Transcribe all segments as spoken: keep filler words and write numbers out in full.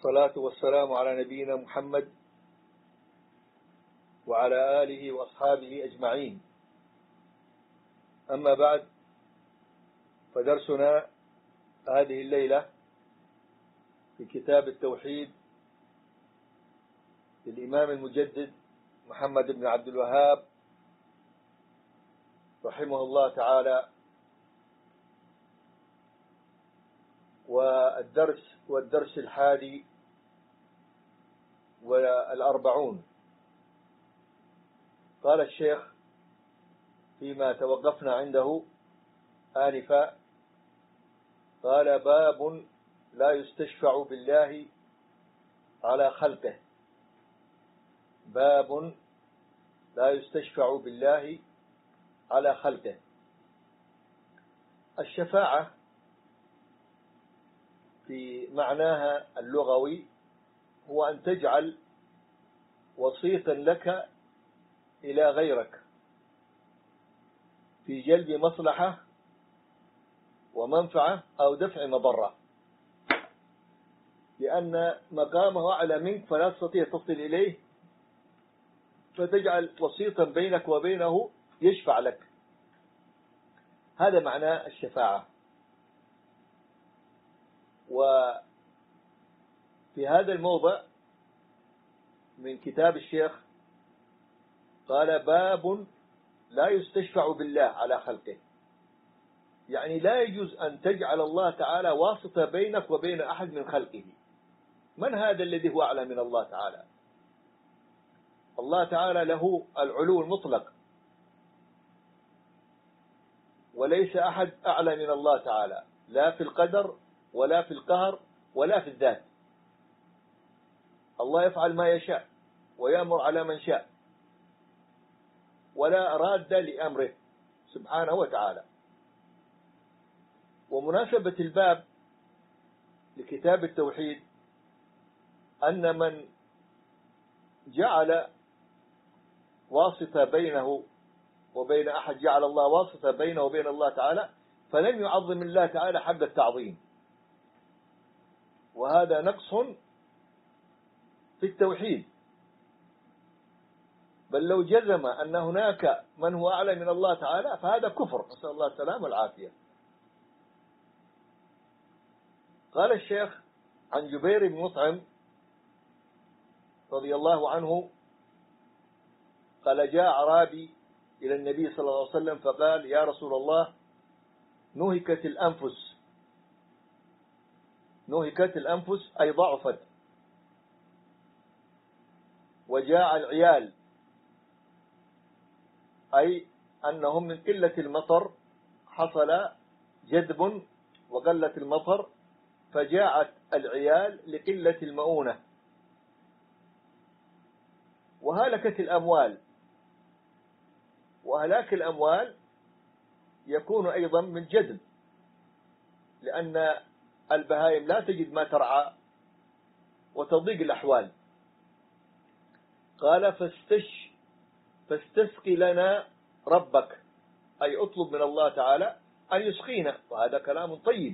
والصلاة والسلام على نبينا محمد وعلى آله وأصحابه أجمعين. أما بعد، فدرسنا هذه الليلة في كتاب التوحيد للإمام المجدد محمد بن عبد الوهاب رحمه الله تعالى، والدرس والدرس الحادي والأربعون. قال الشيخ فيما توقفنا عنده آنفا، قال: باب لا يستشفع بالله على خلقه. باب لا يستشفع بالله على خلقه. الشفاعة في معناها اللغوي هو أن تجعل وسيطا لك إلى غيرك في جلب مصلحة ومنفعة أو دفع مضرة، لأن مقامه أعلى منك فلا تستطيع تصل إليه، فتجعل وسيطا بينك وبينه يشفع لك. هذا معنى الشفاعة. وفي هذا الموضع من كتاب الشيخ قال: باب لا يستشفع بالله على خلقه، يعني لا يجوز أن تجعل الله تعالى واسطة بينك وبين أحد من خلقه. من هذا الذي هو أعلى من الله تعالى؟ الله تعالى له العلو المطلق، وليس أحد أعلى من الله تعالى، لا في القدر ولا في القهر ولا في الذات. الله يفعل ما يشاء ويأمر على من شاء، ولا راد لأمره سبحانه وتعالى. ومناسبة الباب لكتاب التوحيد أن من جعل واسطة بينه وبين أحد، جعل الله واسطة بينه وبين الله تعالى، فلم يعظم الله تعالى حق التعظيم، وهذا نقص في التوحيد. بل لو جزم أن هناك من هو أعلى من الله تعالى فهذا كفر، نسأل الله السلامة والعافية. قال الشيخ عن جبير بن مطعم رضي الله عنه قال: جاء أعرابي إلى النبي صلى الله عليه وسلم فقال: يا رسول الله، نهكت الأنفس. نهكت الأنفس أي ضعفت، وجاء العيال، أي أنهم من قلة المطر حصل جذب وقلة المطر، فجاءت العيال لقلة المؤونة، وهلكت الأموال. وهلاك الأموال يكون أيضا من جذب، لأن البهائم لا تجد ما ترعى وتضيق الأحوال. قال: فاستش فاستسقي لنا ربك، أي اطلب من الله تعالى أن يسقينا. وهذا كلام طيب،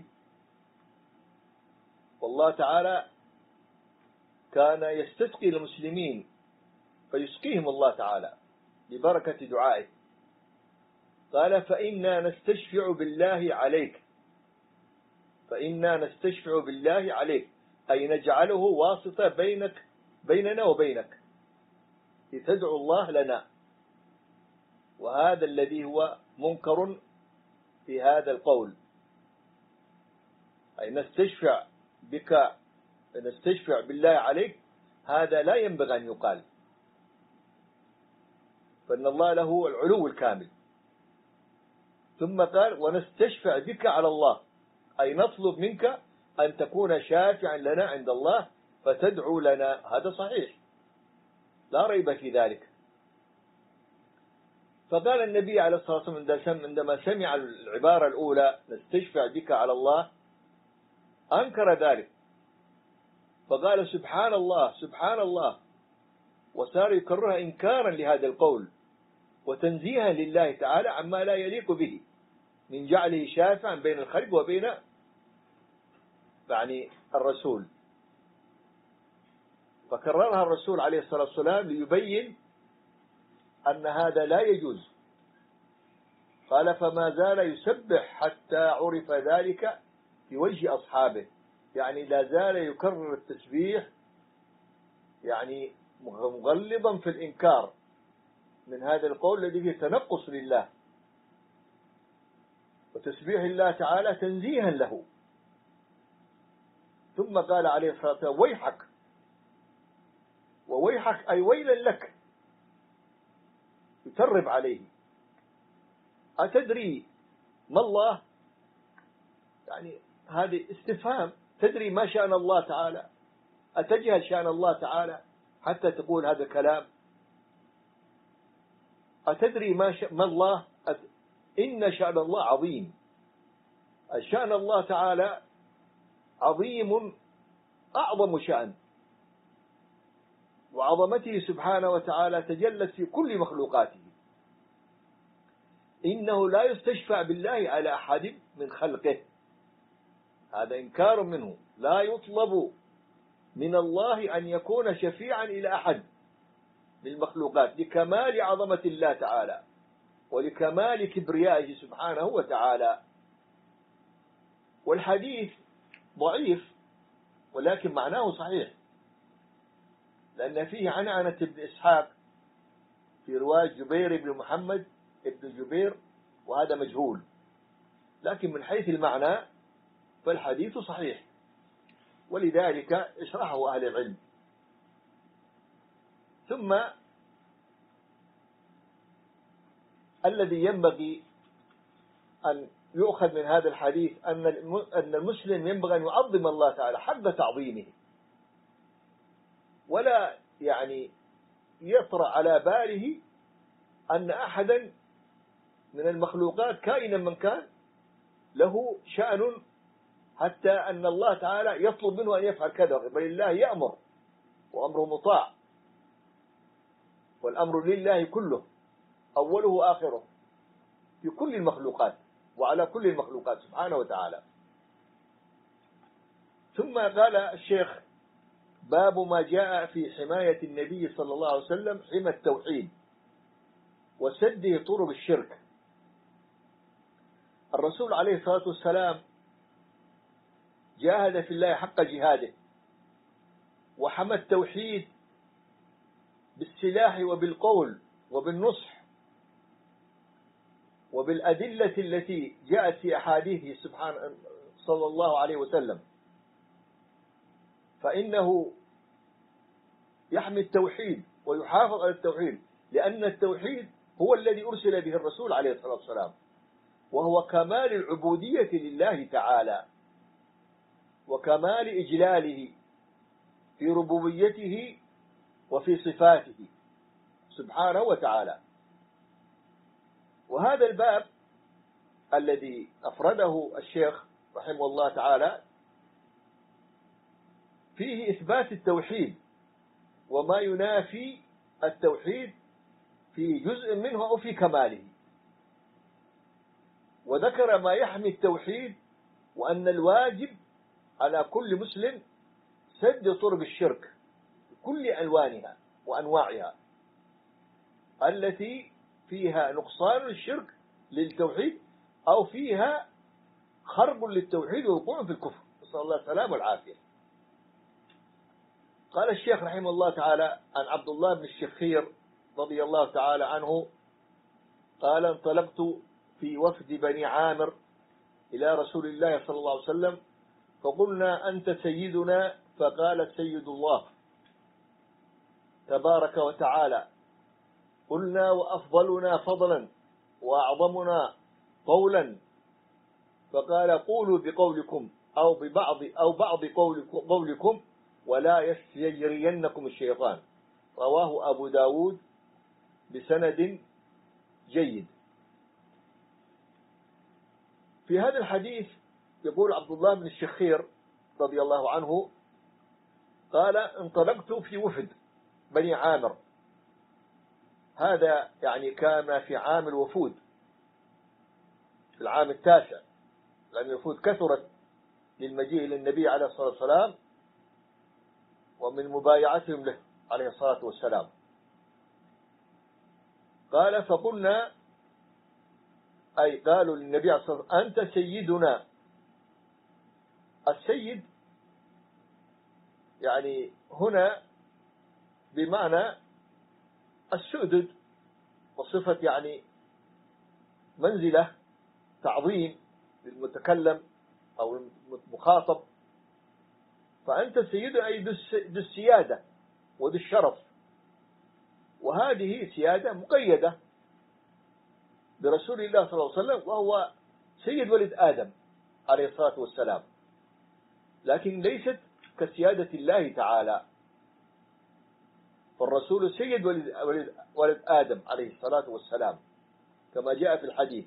والله تعالى كان يستسقي المسلمين فيسقيهم الله تعالى ببركة دعائه. قال: فإنا نستشفع بالله عليك. فإنا نستشفع بالله عليك، أي نجعله واسطة بينك بيننا وبينك لتدعو الله لنا. وهذا الذي هو منكر في هذا القول، أي نستشفع بك، نستشفع بالله عليك، هذا لا ينبغي أن يقال، فإن الله له العلو الكامل. ثم قال: ونستشفع بك على الله، أي نطلب منك أن تكون شافعا لنا عند الله فتدعو لنا. هذا صحيح لا ريب في ذلك. فقال النبي عليه الصلاة والسلام عندما سمع العبارة الأولى نستشفع بك على الله أنكر ذلك، فقال: سبحان الله سبحان الله، وصار يكررها إنكارا لهذا القول وتنزيها لله تعالى عما لا يليق به من جعله شافعا بين الخلق وبين يعني الرسول. فكررها الرسول عليه الصلاة والسلام ليبين أن هذا لا يجوز. قال فما زال يسبح حتى عرف ذلك في وجه أصحابه، يعني لا زال يكرر التسبيح، يعني مغلظا في الإنكار من هذا القول الذي فيه تنقص لله وتسبيح الله تعالى تنزيها له. ثم قال عليه الصلاة والسلام ويحك، وويحك أي ويلا لك، يترب عليه. أتدري ما الله؟ يعني هذه استفهام، تدري ما شأن الله تعالى؟ أتجهل شأن الله تعالى حتى تقول هذا الكلام؟ أتدري ما, ش... ما الله؟ أت... إن شأن الله عظيم. شأن الله تعالى عظيم، أعظم شأن، وعظمته سبحانه وتعالى تجلت في كل مخلوقاته. إنه لا يستشفع بالله على أحد من خلقه، هذا إنكار منه. لا يطلب من الله أن يكون شفيعا إلى أحد للمخلوقات لكمال عظمة الله تعالى ولكمال كبريائه سبحانه وتعالى. والحديث ضعيف ولكن معناه صحيح، لأن فيه عنعنة ابن إسحاق في رواية جبير بن محمد ابن جبير، وهذا مجهول، لكن من حيث المعنى فالحديث صحيح، ولذلك اشرحه أهل العلم. ثم الذي ينبغي أن يؤخذ من هذا الحديث أن المسلم ينبغي أن يعظم الله تعالى حق تعظيمه، ولا يعني يطرأ على باله أن أحدا من المخلوقات كائنا من كان له شأن حتى أن الله تعالى يطلب منه أن يفعل كذا، بل الله يأمر وأمره مطاع، والأمر لله كله أوله وآخره في كل المخلوقات وعلى كل المخلوقات سبحانه وتعالى. ثم قال الشيخ باب ما جاء في حماية النبي صلى الله عليه وسلم حمى التوحيد وسده طرق الشرك. الرسول عليه الصلاة والسلام جاهد في الله حق جهاده وحمى التوحيد بالسلاح وبالقول وبالنصح وبالأدلة التي جاءت في أحاديثه سبحانه صلى الله عليه وسلم، فإنه يحمي التوحيد ويحافظ على التوحيد، لأن التوحيد هو الذي أرسل به الرسول عليه الصلاة والسلام، وهو كمال العبودية لله تعالى وكمال إجلاله في ربوبيته وفي صفاته سبحانه وتعالى. وهذا الباب الذي أفرده الشيخ رحمه الله تعالى فيه إثبات التوحيد وما ينافي التوحيد في جزء منه أو في كماله، وذكر ما يحمي التوحيد وأن الواجب على كل مسلم سد طرق الشرك بكل ألوانها وأنواعها التي فيها نقصان الشرك للتوحيد أو فيها خرب للتوحيد ووقوع في الكفر، نسأل الله السلامة والعافية. قال الشيخ رحمه الله تعالى عن عبد الله بن الشخير رضي الله تعالى عنه قال انطلقت في وفد بني عامر إلى رسول الله صلى الله عليه وسلم فقلنا أنت سيدنا، فقال سيد الله تبارك وتعالى. قلنا وأفضلنا فضلا وأعظمنا قولا، فقال قولوا بقولكم أو ببعض أو بعض قولكم ولا يستجرينكم الشيطان. رواه أبو داود بسند جيد. في هذا الحديث يقول عبد الله بن الشخير رضي الله عنه قال انطلقت في وفد بني عامر، هذا يعني كان في عام الوفود في العام التاسع، لأن الوفود كثرت للمجيء للنبي عليه الصلاة والسلام، من مبايعتهم له عليه الصلاة والسلام. قال فقلنا، أي قالوا للنبي عليه الصلاة والسلام أنت سيدنا. السيد يعني هنا بمعنى السؤدد، وصفة يعني منزلة، تعظيم للمتكلم أو المخاطب. فأنت سيد أي ذو السيادة وذو الشرف، وهذه سيادة مقيدة برسول الله صلى الله عليه وسلم، وهو سيد ولد آدم عليه الصلاة والسلام، لكن ليست كسيادة الله تعالى. فالرسول سيد ولد, ولد, ولد آدم عليه الصلاة والسلام كما جاء في الحديث.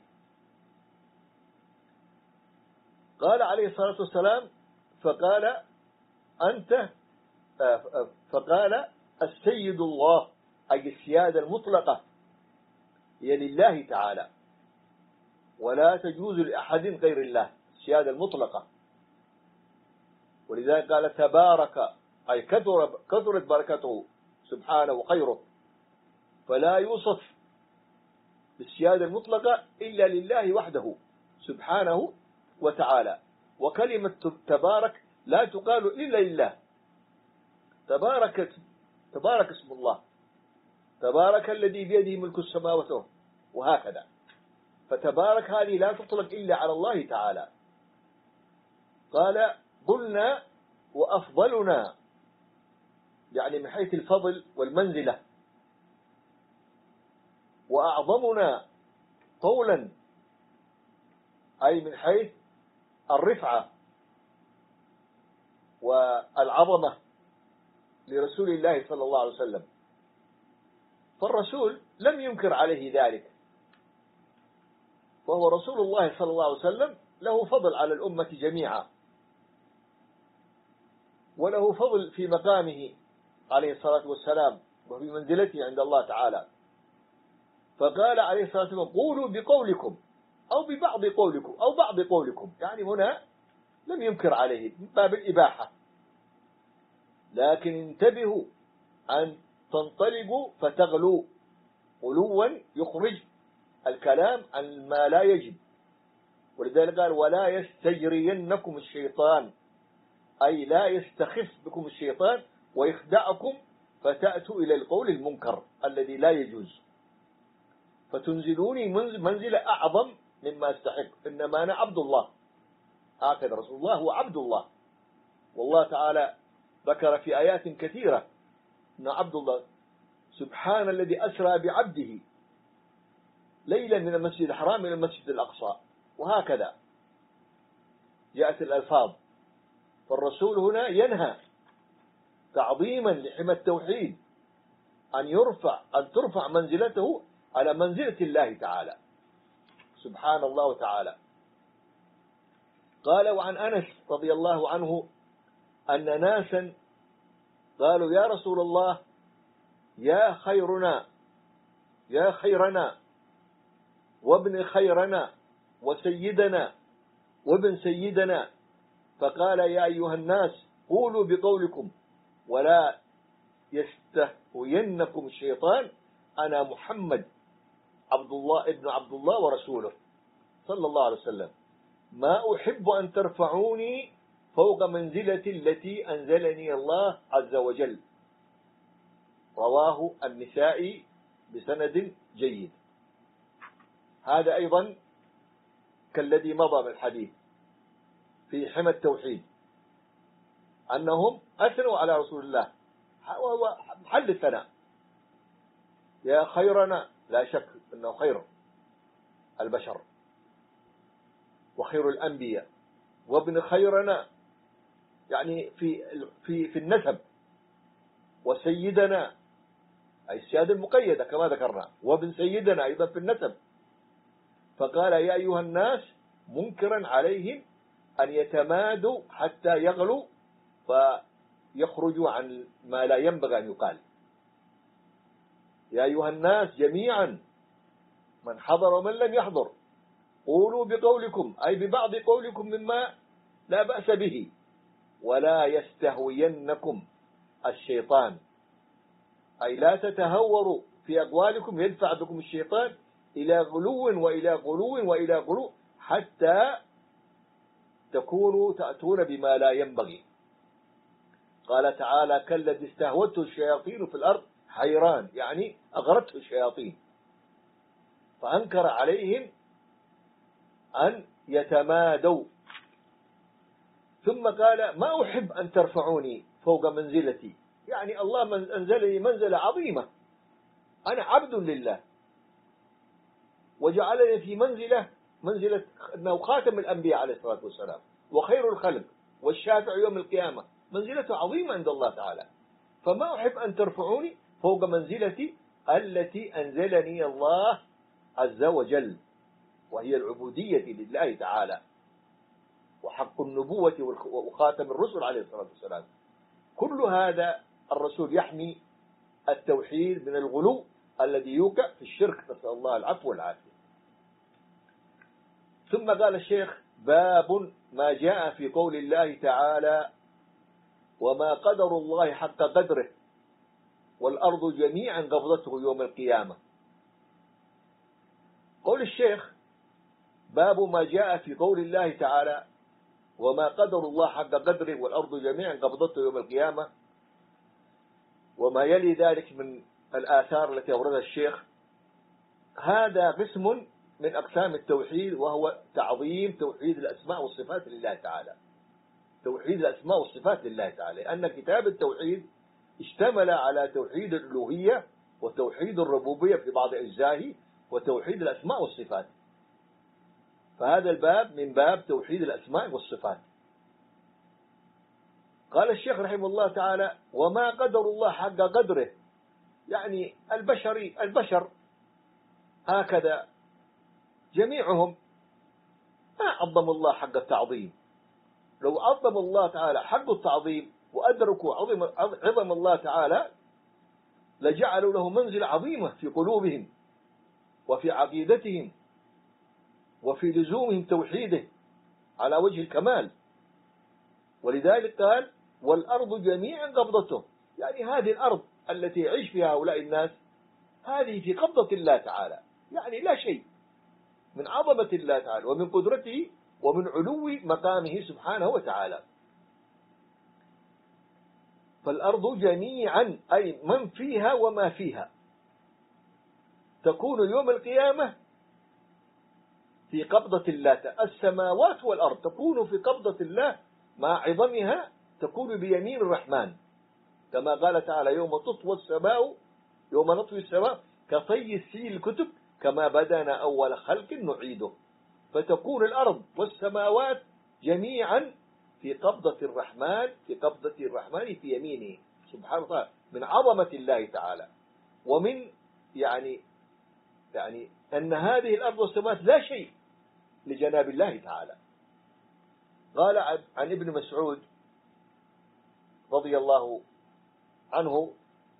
قال عليه الصلاة والسلام فقال أنت فقال السيد الله، أي السيادة المطلقة هي لله تعالى، ولا تجوز لأحد غير الله، السيادة المطلقة. ولذلك قال تبارك، أي كثر كثرت بركته سبحانه وخيره، فلا يوصف بالسيادة المطلقة إلا لله وحده سبحانه وتعالى. وكلمة تبارك لا تقال إلا لله. تبارك تبارك اسم الله، تبارك الذي بيده ملك السماوات، وهكذا. فتبارك هذه لا تطلق إلا على الله تعالى. قال قلنا وأفضلنا، يعني من حيث الفضل والمنزلة، وأعظمنا قولا، أي من حيث الرفعة والعظمة لرسول الله صلى الله عليه وسلم. فالرسول لم ينكر عليه ذلك، وهو رسول الله صلى الله عليه وسلم له فضل على الأمة جميعا، وله فضل في مقامه عليه الصلاة والسلام وفي منزلته عند الله تعالى. فقال عليه الصلاة والسلام قولوا بقولكم أو ببعض قولكم أو بعض قولكم، يعني هنا لم ينكر عليه من باب الإباحة. لكن انتبهوا أن تنطلقوا فتغلوا غلوا يخرج الكلام عن ما لا يجب. ولذلك قال ولا يستجرينكم الشيطان، أي لا يستخف بكم الشيطان ويخدعكم فتأتوا إلى القول المنكر الذي لا يجوز، فتنزلوني منزل أعظم مما استحق. إنما أنا عبد الله، هكذا رسول الله هو عبد الله. والله تعالى ذكر في آيات كثيرة أن عبد الله سبحان الذي أسرى بعبده ليلا من المسجد الحرام إلى المسجد الأقصى، وهكذا جاءت الألفاظ. فالرسول هنا ينهى تعظيما لحمى التوحيد أن يرفع أن ترفع منزلته على منزلة الله تعالى سبحان الله تعالى. قال وعن أنس رضي الله عنه أن ناسا قالوا يا رسول الله يا خيرنا يا خيرنا وابن خيرنا وسيدنا وابن سيدنا، فقال يا أيها الناس قولوا بقولكم ولا يستهوينكم الشيطان، أنا محمد عبد الله ابن عبد الله ورسوله صلى الله عليه وسلم، ما أحب أن ترفعوني فوق منزلتي التي أنزلني الله عز وجل. رواه النسائي بسند جيد. هذا أيضا كالذي مضى من الحديث في حمى التوحيد، أنهم أثنوا على رسول الله وهو محل الثناء. يا خيرنا، لا شك أنه خير البشر وخير الأنبياء، وابن خيرنا يعني في في في النسب، وسيدنا أي السيادة المقيدة كما ذكرنا، وابن سيدنا أيضا في النسب. فقال يا أيها الناس منكرا عليهم أن يتمادوا حتى يغلوا فيخرجوا عن ما لا ينبغي أن يقال. يا أيها الناس جميعا من حضر ومن لم يحضر قولوا بقولكم أي ببعض قولكم مما لا بأس به، ولا يستهوينكم الشيطان، أي لا تتهوروا في أقوالكم يدفع بكم الشيطان إلى غلو وإلى غلو وإلى غلو حتى تكونوا تأتون بما لا ينبغي. قال تعالى: كالذي استهوته الشياطين في الأرض حيران، يعني أغرته الشياطين فأنكر عليهم أن يتمادوا. ثم قال: ما أحب أن ترفعوني فوق منزلتي، يعني الله من أنزلني منزلة عظيمة، أنا عبد لله وجعلني في منزلة منزلة أنه خاتم الأنبياء عليه الصلاة والسلام وخير الخلق والشافع يوم القيامة، منزلته عظيمة عند الله تعالى، فما أحب أن ترفعوني فوق منزلتي التي أنزلني الله عز وجل، وهي العبودية لله تعالى وحق النبوة وخاتم الرسل عليه الصلاة والسلام. كل هذا الرسول يحمي التوحيد من الغلو الذي يوقع في الشرك، نسأل الله العفو والعافية. ثم قال الشيخ: باب ما جاء في قول الله تعالى: وما قدر الله حق قدره والأرض جميعا قبضته يوم القيامة. قول الشيخ: باب ما جاء في قول الله تعالى: وما قدر الله حق قدره والأرض جميعا قبضته يوم القيامة، وما يلي ذلك من الآثار التي أوردها الشيخ، هذا قسم من أقسام التوحيد، وهو تعظيم توحيد الأسماء والصفات لله تعالى. توحيد الأسماء والصفات لله تعالى، لأن كتاب التوحيد اشتمل على توحيد الألوهية وتوحيد الربوبية في بعض أجزائه وتوحيد الأسماء والصفات، فهذا الباب من باب توحيد الأسماء والصفات. قال الشيخ رحمه الله تعالى: وما قدر الله حق قدره، يعني البشري البشر هكذا جميعهم ما عظم الله حق التعظيم. لو عظم الله تعالى حق التعظيم وأدركوا عظم, عظم الله تعالى لجعلوا له منزل عظيمة في قلوبهم وفي عقيدتهم وفي لزومهم توحيده على وجه الكمال. ولذلك قال: والأرض جميعا قبضته، يعني هذه الأرض التي يعيش فيها هؤلاء الناس هذه في قبضة الله تعالى، يعني لا شيء من عظمة الله تعالى ومن قدرته ومن علو مقامه سبحانه وتعالى. فالأرض جميعا أي من فيها وما فيها تكون يوم القيامة في قبضة الله. السماوات والأرض تكون في قبضة الله مع عظمها، تكون بيمين الرحمن، كما قال تعالى: يوم تطوى السماء يوم نطوي السماء كطي السيل الكتب كما بدأنا أول خلق نعيده. فتكون الأرض والسماوات جميعا في قبضة الرحمن في قبضة الرحمن في يمينه سبحانه وتعالى، من عظمة الله تعالى ومن يعني يعني أن هذه الأرض والسماوات لا شيء لجناب الله تعالى. قال عن ابن مسعود رضي الله عنه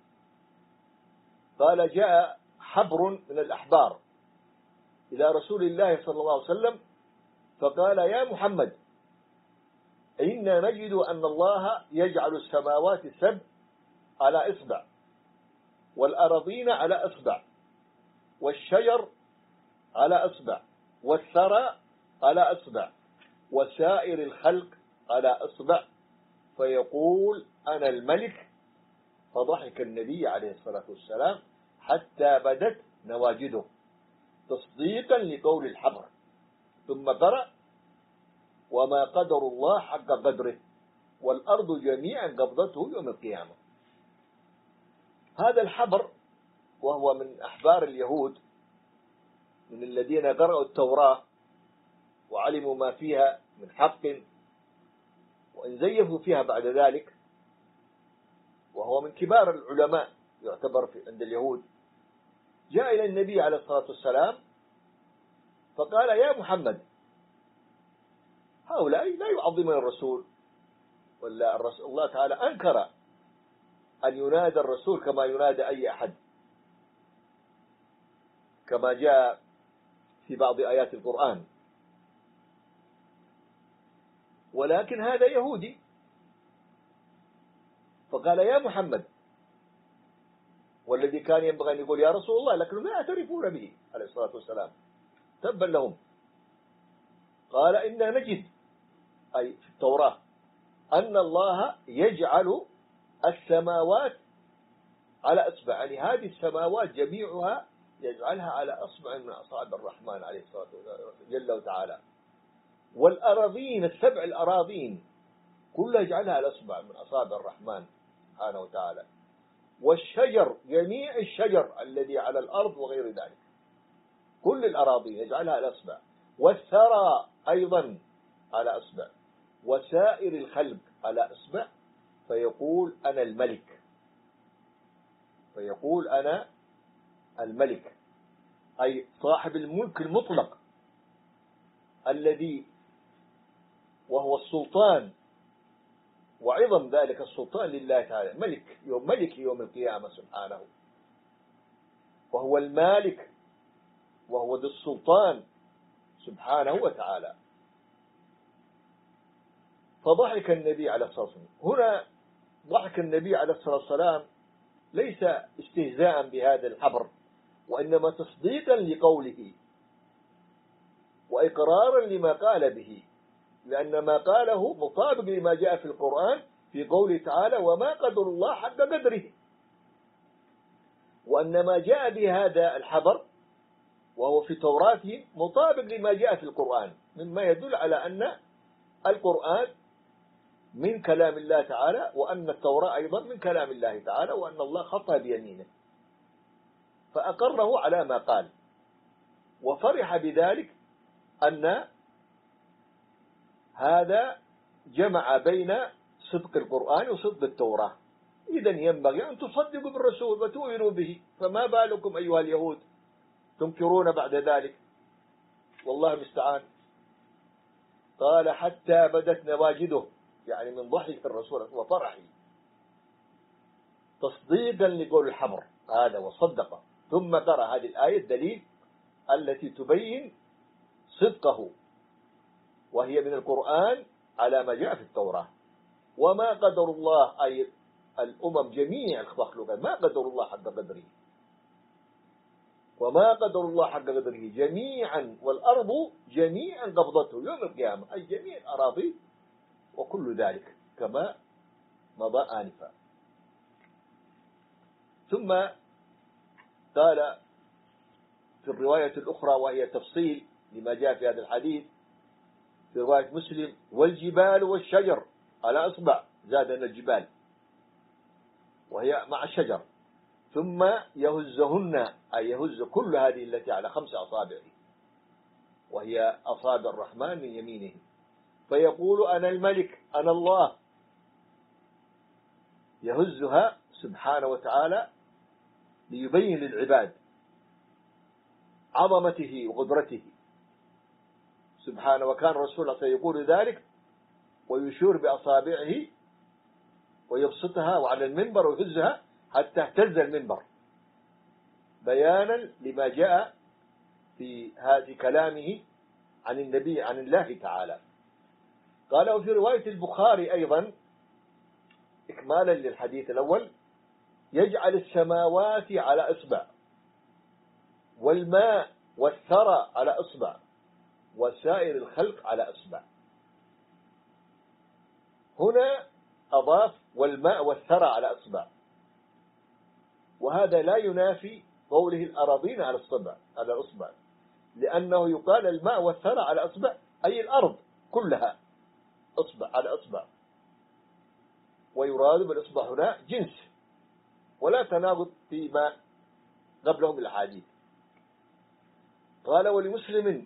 قال: جاء حبر من الأحبار إلى رسول الله صلى الله عليه وسلم فقال: يا محمد، إنا نجد أن الله يجعل السماوات السبع على إصبع والأراضين على إصبع والشجر على إصبع والثرى على إصبع وسائر الخلق على إصبع، فيقول: أنا الملك. فضحك النبي عليه الصلاة والسلام حتى بدت نواجده تصديقا لقول الحبر، ثم قرأ: وما قدر الله حق قدره والأرض جميعا قبضته يوم القيامة. هذا الحبر وهو من أحبار اليهود، من الذين قرأوا التوراة وعلموا ما فيها من حق وإن زيفوا فيها بعد ذلك، وهو من كبار العلماء يعتبر في عند اليهود، جاء إلى النبي عليه الصلاة والسلام فقال: يا محمد، هؤلاء لا يعظمون الرسول، ولا الرسول الله تعالى أنكر أن ينادى الرسول كما ينادى أي أحد، كما جاء في بعض آيات القرآن، ولكن هذا يهودي فقال يا محمد، والذي كان ينبغي أن يقول يا رسول الله، لكنهم لا يعترفون به عليه الصلاة والسلام، تبا لهم. قال إنا نجد، أي في التوراة، أن الله يجعل السماوات على أصبع، يعني هذه السماوات جميعها يجعلها على أصبع من أصابع الرحمن عليه الصلاة والسلام جل وتعالى. والأراضين السبع الأراضين كلها يجعلها على أصبع من أصابع الرحمن سبحانه وتعالى. والشجر، جميع الشجر الذي على الأرض وغير ذلك، كل الأراضين يجعلها على أصبع. والثرى أيضا على أصبع، وسائر الخلق على أصبع. فيقول أنا الملك، فيقول أنا الملك، أي صاحب الملك المطلق الذي وهو السلطان، وعظم ذلك السلطان لله تعالى، ملك يوم ملك يوم القيامة سبحانه، وهو المالك وهو ذو السلطان سبحانه وتعالى. فضحك النبي عليه الصلاة والسلام. هنا ضحك النبي عليه الصلاة والسلام ليس استهزاء بهذا الحبر، وإنما تصديقا لقوله وإقرارا لما قال به، لأن ما قاله مطابق لما جاء في القرآن في قوله تعالى وما قدر الله حق قدره، وأن ما جاء بهذا الحبر وهو في توراتهم مطابق لما جاء في القرآن، مما يدل على أن القرآن من كلام الله تعالى، وأن التوراة أيضا من كلام الله تعالى، وأن الله خطأ بيمينه، فأقره على ما قال. وفرح بذلك أن هذا جمع بين صدق القرآن وصدق التوراة. إذن ينبغي أن تصدقوا بالرسول وتؤمنوا به، فما بالكم أيها اليهود تنكرون بعد ذلك؟ والله المستعان. قال حتى بدت نواجده، يعني من ضحك الرسول وفرحه تصديقا لقول الحبر هذا وصدقه. ثم قرأ هذه الآية الدليل التي تبين صدقه، وهي من القرآن على ما جاء في التوراة. وما قدر الله، أي الأمم جميع المخلوقات ما قدر الله حق قدره، وما قدر الله حق قدره جميعا، والأرض جميعا قبضته يوم القيامة، أي جميع الأراضي وكل ذلك كما مضى آنفا. ثم قال في الرواية الأخرى وهي تفصيل لما جاء في هذا الحديث في رواية مسلم والجبال والشجر على أصبع، زادنا الجبال وهي مع الشجر، ثم يهزهن، أي يهز كل هذه التي على خمس أصابع وهي أصابع الرحمن من يمينه، فيقول أنا الملك أنا الله، يهزها سبحانه وتعالى ليبين للعباد عظمته وقدرته سبحانه. وكان الرسول سيقول ذلك ويشير بأصابعه ويبسطها وعلى المنبر ويهزها حتى اهتز المنبر، بيانا لما جاء في هذه كلامه عن النبي عن الله تعالى. قال وفي رواية البخاري أيضا إكمالا للحديث الأول يجعل السماوات على إصبع، والماء والثرى على إصبع، وسائر الخلق على إصبع. هنا أضاف والماء والثرى على إصبع، وهذا لا ينافي قوله الأراضين على الصبع على الإصبع، لأنه يقال الماء والثرى على إصبع أي الأرض كلها إصبع على إصبع، ويراد بالإصبع هنا جنس، ولا تناقض فيما قبله من الأحاديث. قال ولمسلم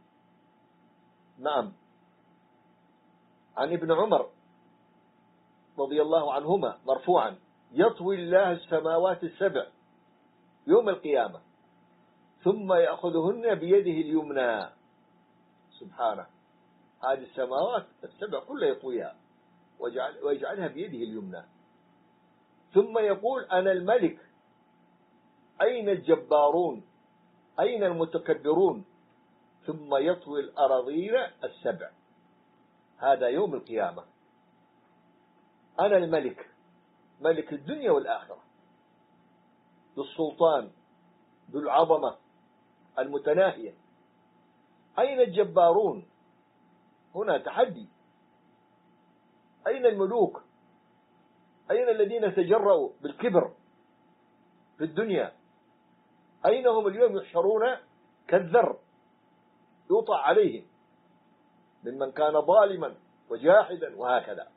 نعم عن ابن عمر رضي الله عنهما مرفوعا يطوي الله السماوات السبع يوم القيامة ثم يأخذهن بيده اليمنى سبحانه. هذه السماوات السبع كلها يطويها ويجعلها بيده اليمنى، ثم يقول أنا الملك، أين الجبارون أين المتكبرون؟ ثم يطوي الأراضين السبع، هذا يوم القيامة. أنا الملك ملك الدنيا والآخرة، ذو السلطان، ذو العظمة المتناهية. أين الجبارون؟ هنا تحدي. أين الملوك؟ أين الذين تجرؤوا بالكبر في الدنيا؟ أين هم اليوم؟ يحشرون كالذر يوطأ عليهم ممن كان ظالما وجاحدا وهكذا.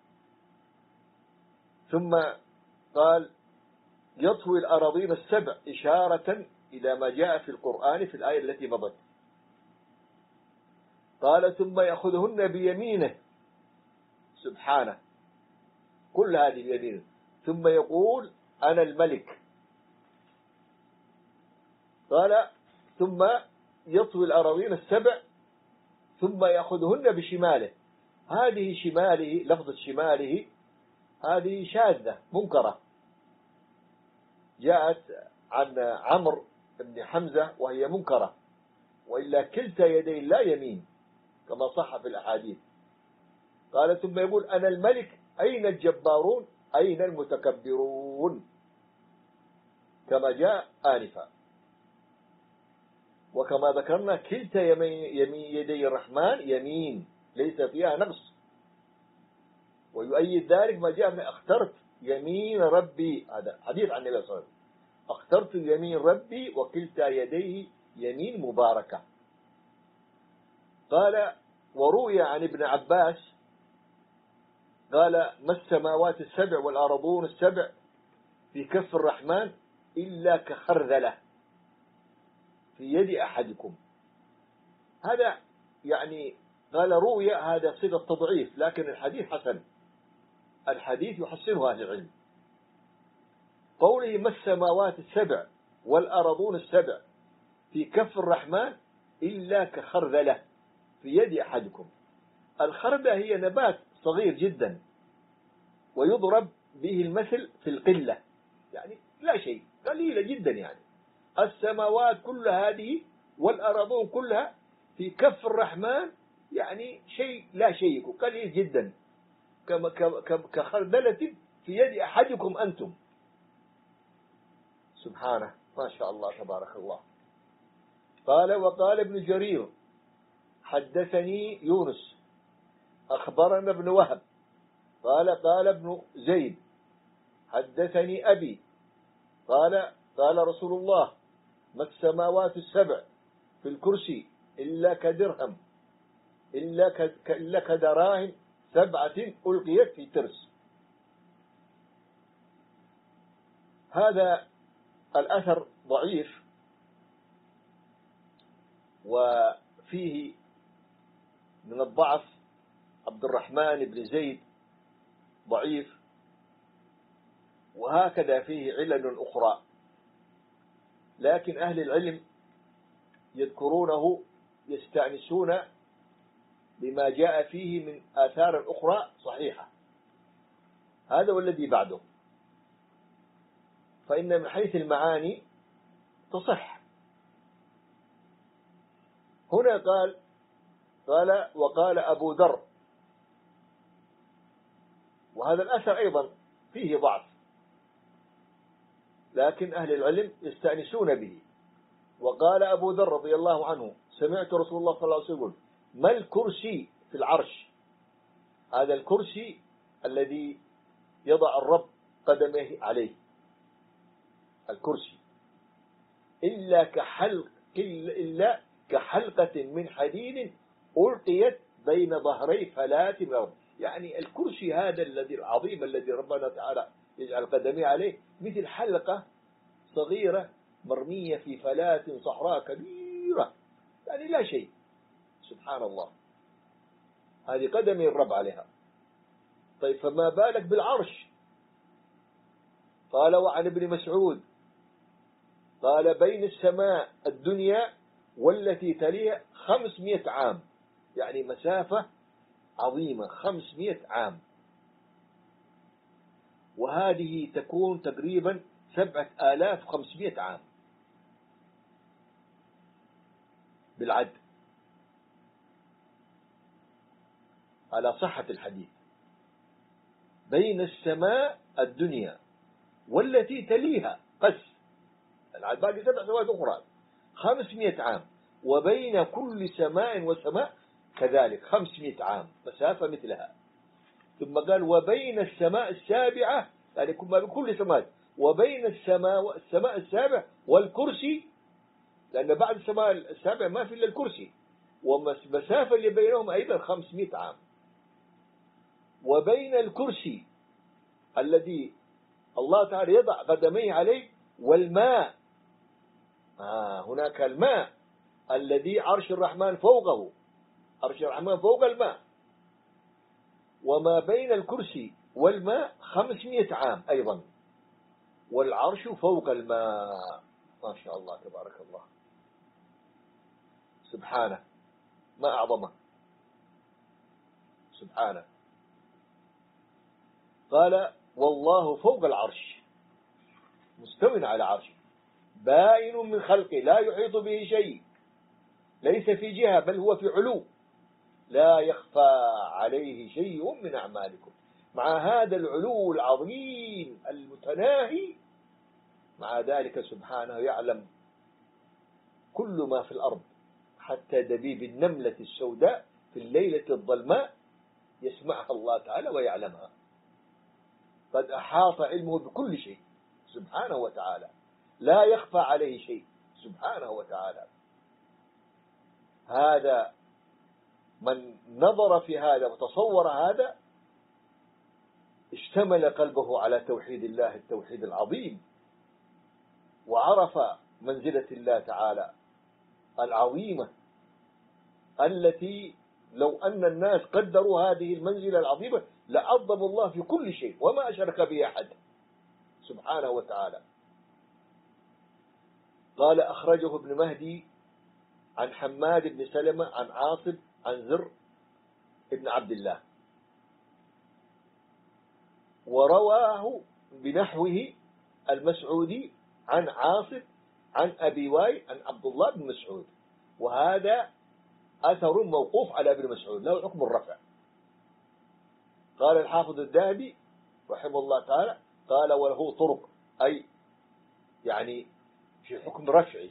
ثم قال يطوي الأراضين السبع إشارة إلى ما جاء في القرآن في الآية التي مضت. قال ثم يأخذهن بيمينه سبحانه، كل هذه بيمينه، ثم يقول أنا الملك. قال ثم يطوي الأراضين السبع ثم يأخذهن بشماله. هذه شماله، لفظة شماله هذه شاذة منكرة، جاءت عن عمرو بن حمزة وهي منكرة، وإلا كلتا يدي لا يمين كما صح في الأحاديث. قال ثم يقول أنا الملك، أين الجبارون؟ أين المتكبرون؟ كما جاء آنفا. وكما ذكرنا كلتا يمين يدي الرحمن يمين ليس فيها نقص. ويؤيد ذلك ما جاء من اخترت يمين ربي، هذا حديث عن النبي صلى الله عليه وسلم، اخترت يمين ربي وكلتا يديه يمين مباركة. قال وروي عن ابن عباس قال ما السماوات السبع والأرضون السبع في كف الرحمن إلا كخرذلة في يد أحدكم. هذا يعني قال روي، هذا صيغة تضعيف، لكن الحديث حسن، الحديث يحسنه أهل العلم. قوله ما السماوات السبع والأرضون السبع في كف الرحمن إلا كخرذلة في يد أحدكم. الخردة هي نبات صغير جدا ويضرب به المثل في القلة، يعني لا شيء، قليلة جدا. يعني السماوات كل هذه والأرضون كلها في كف الرحمن، يعني شيء لا شيء، قليل جدا، كخردلة في يد أحدكم أنتم. سبحانه، ما شاء الله تبارك الله. قال وقال ابن جرير حدثني يونس أخبرنا ابن وهب قال قال ابن زيد حدثني أبي قال قال رسول الله ما السماوات السبع في الكرسي إلا كدرهم إلا إلا كدراهم سبعة ألقيت في ترس. هذا الأثر ضعيف وفيه من الضعف عبد الرحمن بن زيد ضعيف، وهكذا فيه علل أخرى، لكن أهل العلم يذكرونه يستأنسون بما جاء فيه من آثار أخرى صحيحة. هذا والذي بعده، فإن من حيث المعاني تصح. هنا قال قال وقال أبو ذر، وهذا الأثر أيضا فيه ضعف، لكن أهل العلم يستأنسون به. وقال أبو ذر رضي الله عنه سمعت رسول الله صلى الله عليه وسلم يقول ما الكرسي في العرش؟ هذا الكرسي الذي يضع الرب قدمه عليه، الكرسي إلا كحلق إلا كحلقة من حديد ألقيت بين ظهري فلاة من الأرض. يعني الكرسي هذا الذي العظيم الذي ربنا تعالى يجعل قدمه عليه مثل حلقة صغيرة مرمية في فلاة صحراء كبيرة، يعني لا شيء. سبحان الله، هذه قدم الرب عليها. طيب فما بالك بالعرش؟ قال وعن ابن مسعود قال بين السماء الدنيا والتي تليها خمسمائة عام، يعني مسافة عظيمة، خمسمائة عام، وهذه تكون تقريبا سبعة آلاف وخمسمائة عام بالعد على صحة الحديث. بين السماء الدنيا والتي تليها قس، باقي سبع سماوات أخرى خمسمائة عام، وبين كل سماء وسماء كذلك خمسمائة عام، مسافة مثلها. ثم قال وبين السماء السابعة، يعني بكل سماء، وبين السماء السماء السابع والكرسي، لأن بعد السماء السابع ما في إلا الكرسي، ومسافة اللي بينهم أيضا خمسمائة عام. وبين الكرسي الذي الله تعالى يضع قدميه عليه والماء، آه هناك الماء الذي عرش الرحمن فوقه، عرش الرحمن فوق الماء. وما بين الكرسي والماء خمسمائة عام أيضا، والعرش فوق الماء. ما شاء الله تبارك الله، سبحانه، ما أعظمه سبحانه. قال والله فوق العرش مستو على عرشه، بائن من خلقه لا يحيط به شيء، ليس في جهة بل هو في علو، لا يخفى عليه شيء من أعمالكم. مع هذا العلو العظيم المتناهي، مع ذلك سبحانه يعلم كل ما في الأرض، حتى دبيب النملة السوداء في الليلة الظلماء يسمعها الله تعالى ويعلمها. قد أحاط علمه بكل شيء سبحانه وتعالى، لا يخفى عليه شيء سبحانه وتعالى. هذا من نظر في هذا وتصور هذا اشتمل قلبه على توحيد الله التوحيد العظيم، وعرف منزلة الله تعالى العظيمة التي لو أن الناس قدروا هذه المنزلة العظيمة لعظموا الله في كل شيء وما أشرك به أحد سبحانه وتعالى. قال أخرجه ابن مهدي عن حماد بن سلمة عن عاصم عن زر ابن عبد الله، ورواه بنحوه المسعودي عن عاصم عن أبي وائل عن عبد الله بن مسعود، وهذا أثر موقوف على ابن مسعود له حكم الرفع. قال الحافظ الذهبي رحمه الله تعالى قال وله طرق، أي يعني في حكم رفعه،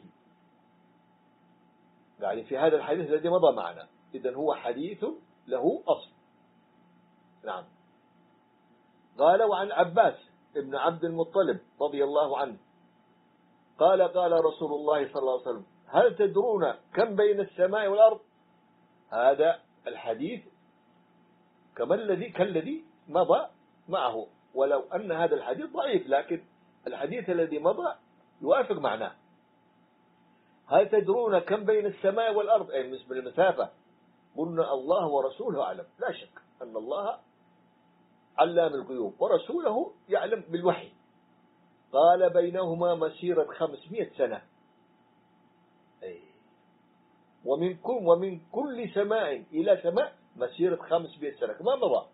يعني في هذا الحديث الذي مضى معنا، إذن هو حديث له أصل. نعم. قال وعن عباس ابن عبد المطلب رضي الله عنه قال قال رسول الله صلى الله عليه وسلم هل تدرون كم بين السماء والأرض؟ هذا الحديث كما الذي كالذي مضى معه، ولو أن هذا الحديث ضعيف، لكن الحديث الذي مضى يوافق معناه. هل تدرون كم بين السماء والأرض، أي بالنسبة للمسافة؟ قلنا الله ورسوله أعلم. لا شك أن الله علام الغيوب ورسوله يعلم بالوحي. قال بينهما مسيرة خمسمائة سنة، أي ومن كل ومن كل سماء إلى سماء مسيرة خمسمائة سنة كما مضى.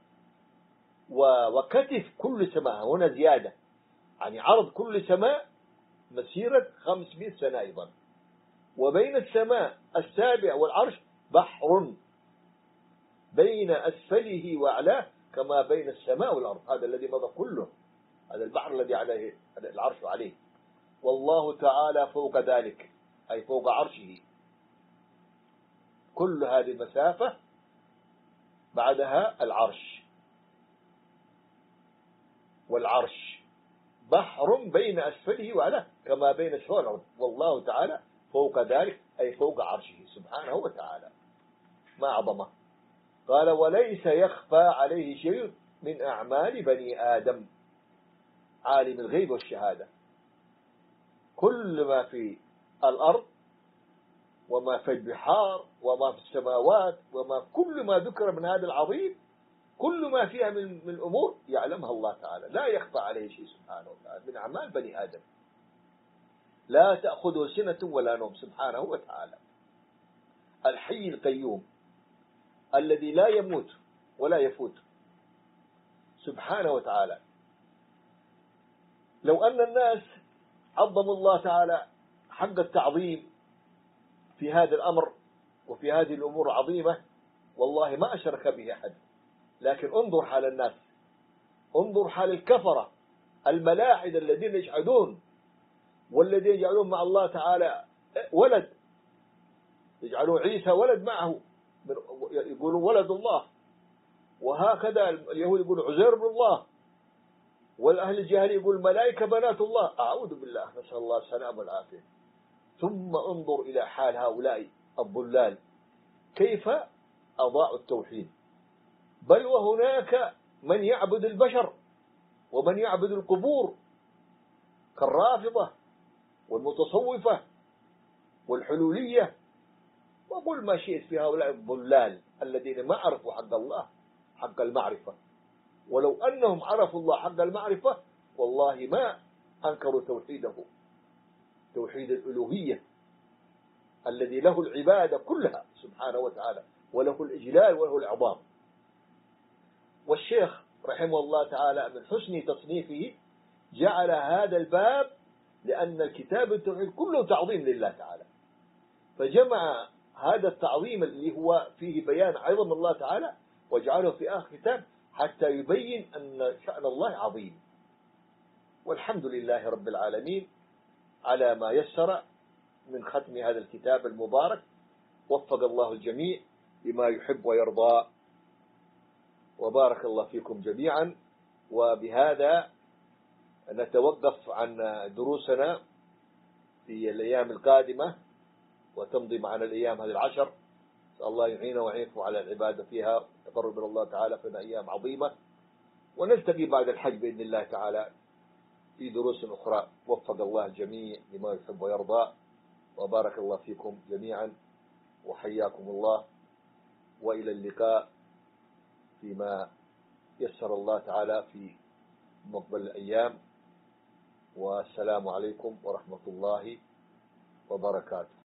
وكتف كل سماء هنا زيادة، يعني عرض كل سماء مسيرة خمسمائة سنة أيضا. وبين السماء السابع والعرش بحر بين أسفله وأعلاه كما بين السماء والأرض، هذا الذي مضى كله، هذا البحر الذي عليه العرش عليه. والله تعالى فوق ذلك، أي فوق عرشه. كل هذه المسافة بعدها العرش، والعرش بحر بين أسفله وأعلاه كما بين السماء والأرض، والله تعالى فوق ذلك، أي فوق عرشه سبحانه وتعالى. ما أعظمه. قال وليس يخفى عليه شيء من أعمال بني آدم، عالم الغيب والشهادة. كل ما في الأرض وما في البحار وما في السماوات وما كل ما ذكر من هذا العظيم، كل ما فيها من, من الأمور يعلمها الله تعالى، لا يخفى عليه شيء سبحانه وتعالى من أعمال بني آدم. لا تأخذه سنة ولا نوم سبحانه وتعالى، الحي القيوم الذي لا يموت ولا يفوت سبحانه وتعالى. لو أن الناس عظموا الله تعالى حق التعظيم في هذا الأمر وفي هذه الأمور العظيمة والله ما أشرك به أحد. لكن انظر حال الناس، انظر حال الكفرة الملاحدة الذين يجحدون والذين يجعلون مع الله تعالى ولد، يجعلون عيسى ولد معه، يقولون ولد الله، وهكذا اليهود يقولون عزير بن الله، والأهل الجاهلية يقول الملائكة بنات الله. أعوذ بالله، نسأل الله السلامة والعافية. ثم انظر إلى حال هؤلاء الضلال كيف أضاعوا التوحيد. بل وهناك من يعبد البشر ومن يعبد القبور كالرافضة والمتصوفة والحلولية، وقل ما شئت في هؤلاء الضلال الذين ما عرفوا حق الله حق المعرفة. ولو أنهم عرفوا الله حق المعرفة والله ما أنكروا توحيده، توحيد الألوهية الذي له العبادة كلها سبحانه وتعالى، وله الإجلال وله العظام. والشيخ رحمه الله تعالى من حسن تصنيفه جعل هذا الباب، لأن الكتاب التوحيد كله تعظيم لله تعالى، فجمع هذا التعظيم اللي هو فيه بيان عظم الله تعالى وجعله في آخر كتاب حتى يبين أن شأن الله عظيم. والحمد لله رب العالمين على ما يسر من ختم هذا الكتاب المبارك. وفق الله الجميع لما يحب ويرضى، وبارك الله فيكم جميعا. وبهذا نتوقف عن دروسنا في الأيام القادمة وتمضي معنا الأيام هذه العشر. نسأل الله يعيننا ويعينكم على العبادة فيها، تقرب إلى الله تعالى في أيام عظيمة، ونلتقي بعد الحج بإذن الله تعالى في دروس أخرى. وفق الله الجميع لما يحب ويرضى، وبارك الله فيكم جميعا، وحياكم الله، وإلى اللقاء فيما يسر الله تعالى في مقبل الأيام. والسلام عليكم ورحمة الله وبركاته.